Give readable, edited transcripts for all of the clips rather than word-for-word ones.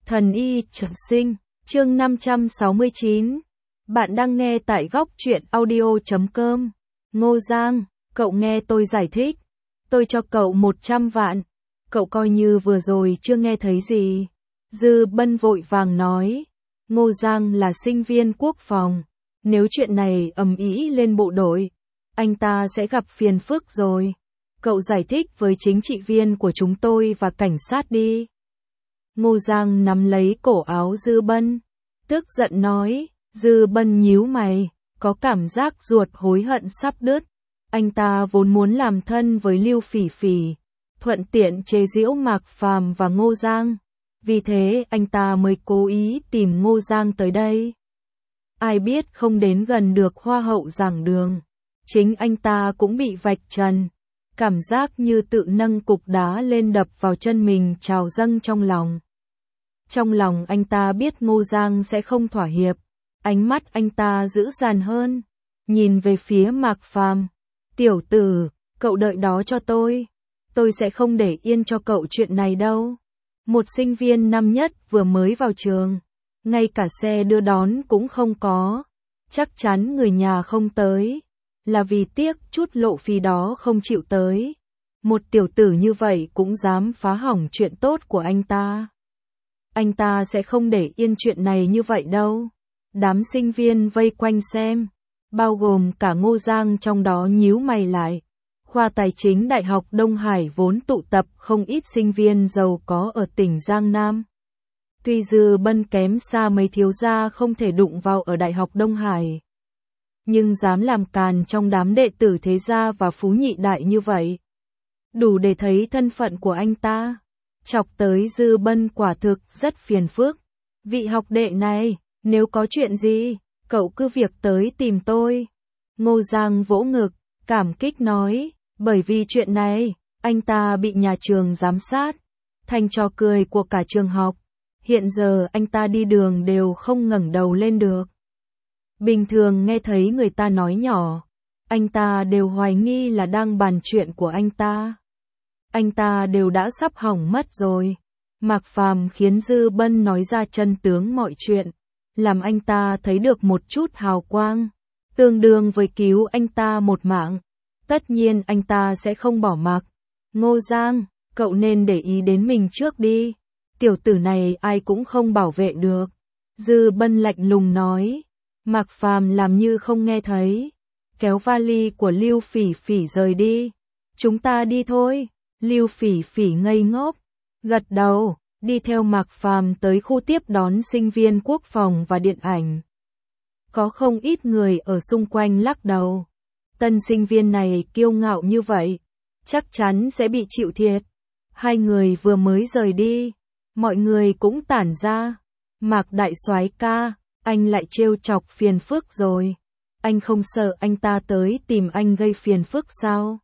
Thần y trường sinh, chương 569. Bạn đang nghe tại góc truyện audio.com. Ngô Giang, cậu nghe tôi giải thích. Tôi cho cậu 100 vạn. Cậu coi như vừa rồi chưa nghe thấy gì. Dư Bân vội vàng nói. Ngô Giang là sinh viên quốc phòng. Nếu chuyện này ầm ĩ lên bộ đội, anh ta sẽ gặp phiền phức rồi. Cậu giải thích với chính trị viên của chúng tôi và cảnh sát đi. Ngô Giang nắm lấy cổ áo Dư Bân, tức giận nói. Dư Bân nhíu mày, có cảm giác ruột hối hận sắp đứt. Anh ta vốn muốn làm thân với Lưu Phỉ Phỉ, thuận tiện chế giễu Mạc Phàm và Ngô Giang. Vì thế anh ta mới cố ý tìm Ngô Giang tới đây. Ai biết không đến gần được hoa hậu giảng đường. Chính anh ta cũng bị vạch trần. Cảm giác như tự nâng cục đá lên đập vào chân mình trào dâng trong lòng. Trong lòng anh ta biết Ngô Giang sẽ không thỏa hiệp. Ánh mắt anh ta dữ dằn hơn. Nhìn về phía Mạc Phàm. Tiểu tử, cậu đợi đó cho tôi. Tôi sẽ không để yên cho cậu chuyện này đâu. Một sinh viên năm nhất vừa mới vào trường. Ngay cả xe đưa đón cũng không có. Chắc chắn người nhà không tới. Là vì tiếc chút lộ phí đó không chịu tới. Một tiểu tử như vậy cũng dám phá hỏng chuyện tốt của anh ta. Anh ta sẽ không để yên chuyện này như vậy đâu. Đám sinh viên vây quanh xem, bao gồm cả Ngô Giang trong đó nhíu mày lại. Khoa Tài chính Đại học Đông Hải vốn tụ tập không ít sinh viên giàu có ở tỉnh Giang Nam. Tuy Dư Bân kém xa mấy thiếu gia không thể đụng vào ở Đại học Đông Hải, nhưng dám làm càn trong đám đệ tử thế gia và phú nhị đại như vậy, đủ để thấy thân phận của anh ta. Chọc tới Dư Bân quả thực rất phiền phức. Vị học đệ này, nếu có chuyện gì, cậu cứ việc tới tìm tôi. Ngô Giang vỗ ngực, cảm kích nói, bởi vì chuyện này, anh ta bị nhà trường giám sát, thành trò cười của cả trường học. Hiện giờ anh ta đi đường đều không ngẩng đầu lên được. Bình thường nghe thấy người ta nói nhỏ, anh ta đều hoài nghi là đang bàn chuyện của anh ta. Anh ta đều đã sắp hỏng mất rồi. Mạc Phàm khiến Dư Bân nói ra chân tướng mọi chuyện, làm anh ta thấy được một chút hào quang, tương đương với cứu anh ta một mạng. Tất nhiên anh ta sẽ không bỏ mặc. Ngô Giang, cậu nên để ý đến mình trước đi. Tiểu tử này ai cũng không bảo vệ được. Dư Bân lạnh lùng nói. Mạc Phàm làm như không nghe thấy, kéo vali của Lưu Phỉ Phỉ rời đi. Chúng ta đi thôi. Lưu Phỉ Phỉ ngây ngốc, gật đầu, đi theo Mạc Phàm tới khu tiếp đón sinh viên quốc phòng và điện ảnh. Có không ít người ở xung quanh lắc đầu. Tân sinh viên này kiêu ngạo như vậy, chắc chắn sẽ bị chịu thiệt. Hai người vừa mới rời đi, mọi người cũng tản ra. Mạc đại soái ca, anh lại trêu chọc phiền phức rồi. Anh không sợ anh ta tới tìm anh gây phiền phức sao?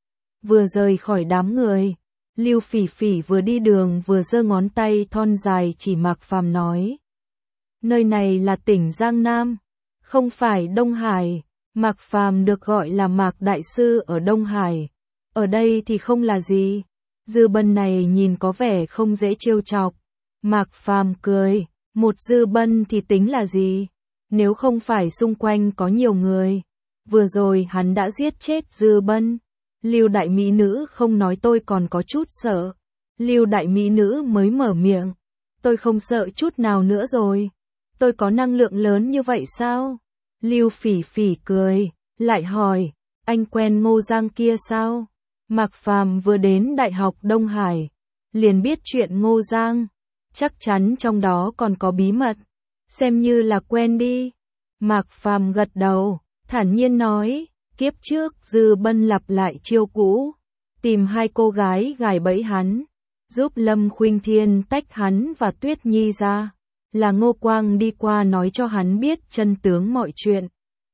Vừa rời khỏi đám người, Lưu Phỉ Phỉ vừa đi đường vừa giơ ngón tay thon dài chỉ Mạc Phàm nói. Nơi này là tỉnh Giang Nam, không phải Đông Hải. Mạc Phàm được gọi là Mạc Đại Sư ở Đông Hải. Ở đây thì không là gì. Dư Bân này nhìn có vẻ không dễ trêu chọc. Mạc Phàm cười, một Dư Bân thì tính là gì? Nếu không phải xung quanh có nhiều người, vừa rồi hắn đã giết chết Dư Bân. Lưu đại mỹ nữ không nói tôi còn có chút sợ. Lưu đại mỹ nữ mới mở miệng. Tôi không sợ chút nào nữa rồi. Tôi có năng lượng lớn như vậy sao? Lưu Phỉ Phỉ cười, lại hỏi, anh quen Ngô Giang kia sao? Mạc Phàm vừa đến Đại học Đông Hải, liền biết chuyện Ngô Giang. Chắc chắn trong đó còn có bí mật. Xem như là quen đi. Mạc Phàm gật đầu, thản nhiên nói. Kiếp trước Dư Bân lặp lại chiêu cũ, tìm hai cô gái gài bẫy hắn, giúp Lâm Khuynh Thiên tách hắn và Tuyết Nhi ra, là Ngô Quang đi qua nói cho hắn biết chân tướng mọi chuyện.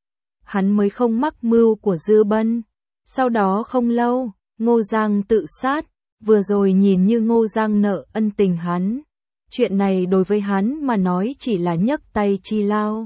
Hắn mới không mắc mưu của Dư Bân. Sau đó không lâu, Ngô Giang tự sát, vừa rồi nhìn như Ngô Giang nợ ân tình hắn. Chuyện này đối với hắn mà nói chỉ là nhấc tay chi lao.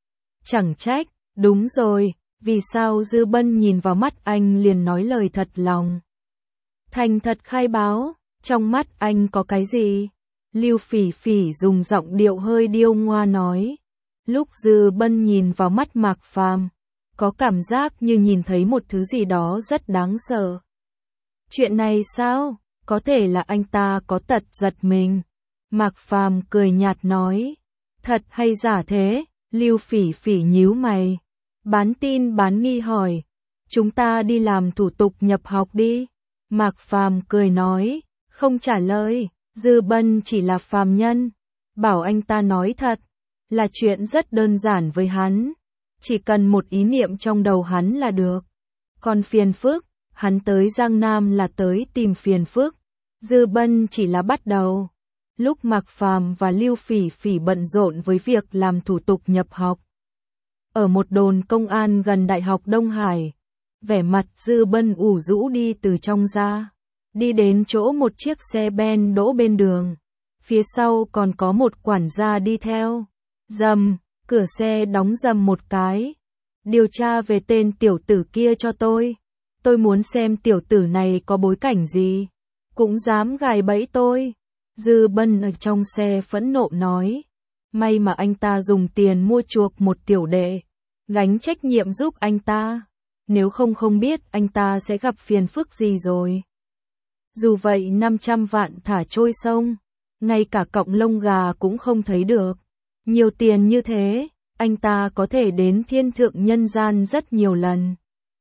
Chẳng trách, đúng rồi. Vì sao Dư Bân nhìn vào mắt anh liền nói lời thật lòng? Thành thật khai báo, trong mắt anh có cái gì? Lưu Phỉ Phỉ dùng giọng điệu hơi điêu ngoa nói. Lúc Dư Bân nhìn vào mắt Mạc Phàm, có cảm giác như nhìn thấy một thứ gì đó rất đáng sợ. Chuyện này sao? Có thể là anh ta có tật giật mình. Mạc Phàm cười nhạt nói. Thật hay giả thế? Lưu Phỉ Phỉ nhíu mày. Bán tin bán nghi hỏi. Chúng ta đi làm thủ tục nhập học đi. Mạc Phàm cười nói. Không trả lời. Dư Bân chỉ là phàm nhân. Bảo anh ta nói thật. Là chuyện rất đơn giản với hắn. Chỉ cần một ý niệm trong đầu hắn là được. Còn phiền phức, hắn tới Giang Nam là tới tìm phiền phức. Dư Bân chỉ là bắt đầu. Lúc Mạc Phàm và Lưu Phỉ Phỉ bận rộn với việc làm thủ tục nhập học. Ở một đồn công an gần Đại học Đông Hải, vẻ mặt Dư Bân ủ rũ đi từ trong ra. Đi đến chỗ một chiếc xe ben đỗ bên đường. Phía sau còn có một quản gia đi theo. Rầm, cửa xe đóng rầm một cái. Điều tra về tên tiểu tử kia cho tôi. Tôi muốn xem tiểu tử này có bối cảnh gì. Cũng dám gài bẫy tôi. Dư Bân ở trong xe phẫn nộ nói. May mà anh ta dùng tiền mua chuộc một tiểu đệ. Gánh trách nhiệm giúp anh ta. Nếu không biết anh ta sẽ gặp phiền phức gì rồi. Dù vậy 500 vạn thả trôi sông. Ngay cả cọng lông gà cũng không thấy được. Nhiều tiền như thế, anh ta có thể đến thiên thượng nhân gian rất nhiều lần.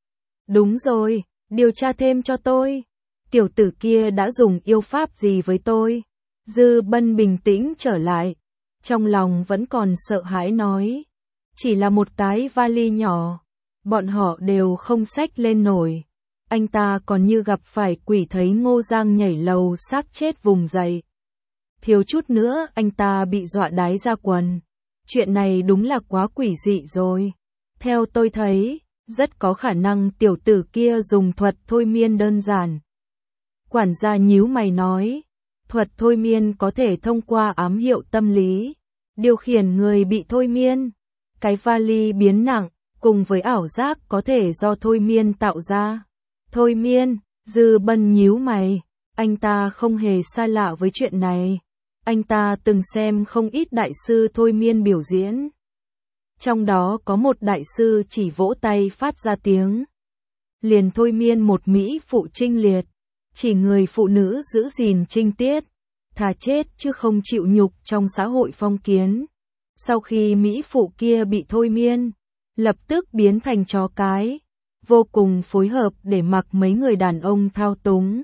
Đúng rồi, điều tra thêm cho tôi. Tiểu tử kia đã dùng yêu pháp gì với tôi? Dư Bân bình tĩnh trở lại. Trong lòng vẫn còn sợ hãi nói. Chỉ là một cái vali nhỏ. Bọn họ đều không xách lên nổi. Anh ta còn như gặp phải quỷ thấy Ngô Giang nhảy lầu xác chết vùng dậy. Thiếu chút nữa anh ta bị dọa đái ra quần. Chuyện này đúng là quá quỷ dị rồi. Theo tôi thấy, rất có khả năng tiểu tử kia dùng thuật thôi miên đơn giản. Quản gia nhíu mày nói, thuật thôi miên có thể thông qua ám hiệu tâm lý, điều khiển người bị thôi miên. Cái vali biến nặng, cùng với ảo giác có thể do thôi miên tạo ra. Thôi miên, Dư Bân nhíu mày, anh ta không hề xa lạ với chuyện này. Anh ta từng xem không ít đại sư thôi miên biểu diễn. Trong đó có một đại sư chỉ vỗ tay phát ra tiếng. Liền thôi miên một mỹ phụ trinh liệt. Chỉ người phụ nữ giữ gìn trinh tiết. Thà chết chứ không chịu nhục trong xã hội phong kiến. Sau khi mỹ phụ kia bị thôi miên, lập tức biến thành chó cái. Vô cùng phối hợp để mặc mấy người đàn ông thao túng.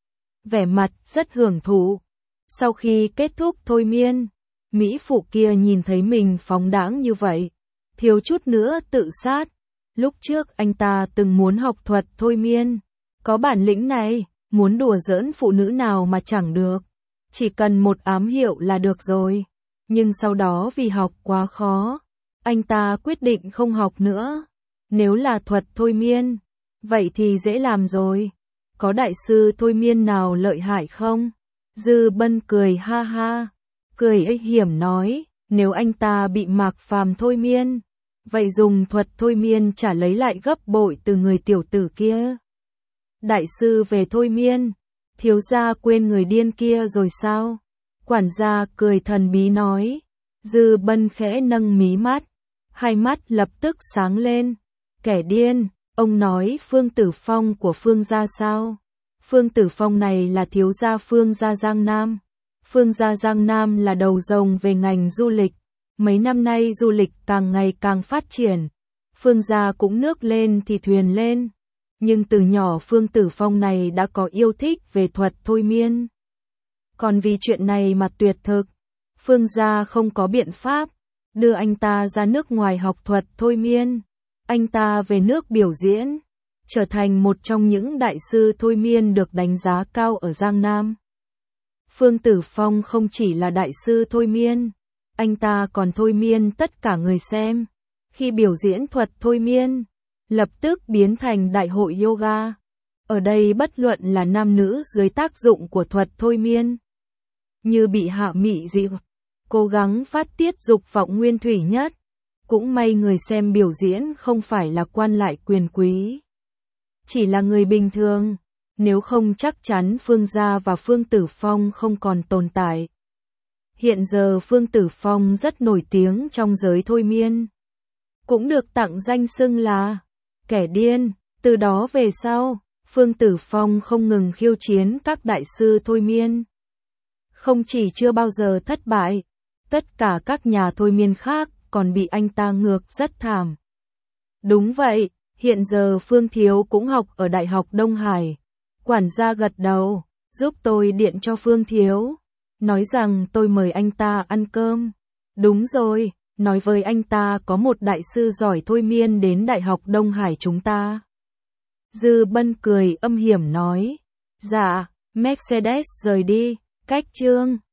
Vẻ mặt rất hưởng thụ. Sau khi kết thúc thôi miên, mỹ phụ kia nhìn thấy mình phóng đãng như vậy, thiếu chút nữa tự sát. Lúc trước anh ta từng muốn học thuật thôi miên, có bản lĩnh này, muốn đùa giỡn phụ nữ nào mà chẳng được, chỉ cần một ám hiệu là được rồi. Nhưng sau đó vì học quá khó, anh ta quyết định không học nữa. Nếu là thuật thôi miên, vậy thì dễ làm rồi. Có đại sư thôi miên nào lợi hại không? Dư Bân cười ha ha, cười ích hiểm nói, nếu anh ta bị Mạc Phàm thôi miên, vậy dùng thuật thôi miên trả lấy lại gấp bội từ người tiểu tử kia. Đại sư về thôi miên, thiếu gia quên người điên kia rồi sao? Quản gia cười thần bí nói. Dư Bân khẽ nâng mí mắt, hai mắt lập tức sáng lên. Kẻ điên, ông nói Phương Tử Phong của Phương gia sao? Phương Tử Phong này là thiếu gia Phương gia Giang Nam. Phương gia Giang Nam là đầu rồng về ngành du lịch. Mấy năm nay du lịch càng ngày càng phát triển. Phương gia cũng nước lên thì thuyền lên. Nhưng từ nhỏ Phương Tử Phong này đã có yêu thích về thuật thôi miên. Còn vì chuyện này mà tuyệt thực, Phương gia không có biện pháp, đưa anh ta ra nước ngoài học thuật thôi miên. Anh ta về nước biểu diễn, trở thành một trong những đại sư thôi miên được đánh giá cao ở Giang Nam. Phương Tử Phong không chỉ là đại sư thôi miên, anh ta còn thôi miên tất cả người xem. Khi biểu diễn thuật thôi miên, lập tức biến thành đại hội yoga. Ở đây bất luận là nam nữ dưới tác dụng của thuật thôi miên, như bị hạ mị dị, cố gắng phát tiết dục vọng nguyên thủy nhất. Cũng may người xem biểu diễn không phải là quan lại quyền quý, chỉ là người bình thường, nếu không chắc chắn Phương gia và Phương Tử Phong không còn tồn tại. Hiện giờ Phương Tử Phong rất nổi tiếng trong giới thôi miên. Cũng được tặng danh xưng là kẻ điên. Từ đó về sau, Phương Tử Phong không ngừng khiêu chiến các đại sư thôi miên. Không chỉ chưa bao giờ thất bại, tất cả các nhà thôi miên khác còn bị anh ta ngược rất thảm. Đúng vậy, hiện giờ Phương Thiếu cũng học ở Đại học Đông Hải. Quản gia gật đầu, giúp tôi điện cho Phương Thiếu, nói rằng tôi mời anh ta ăn cơm. Đúng rồi, nói với anh ta có một đại sư giỏi thôi miên đến Đại học Đông Hải chúng ta. Dư Bân cười âm hiểm nói, dạ, Mercedes rời đi, cách chương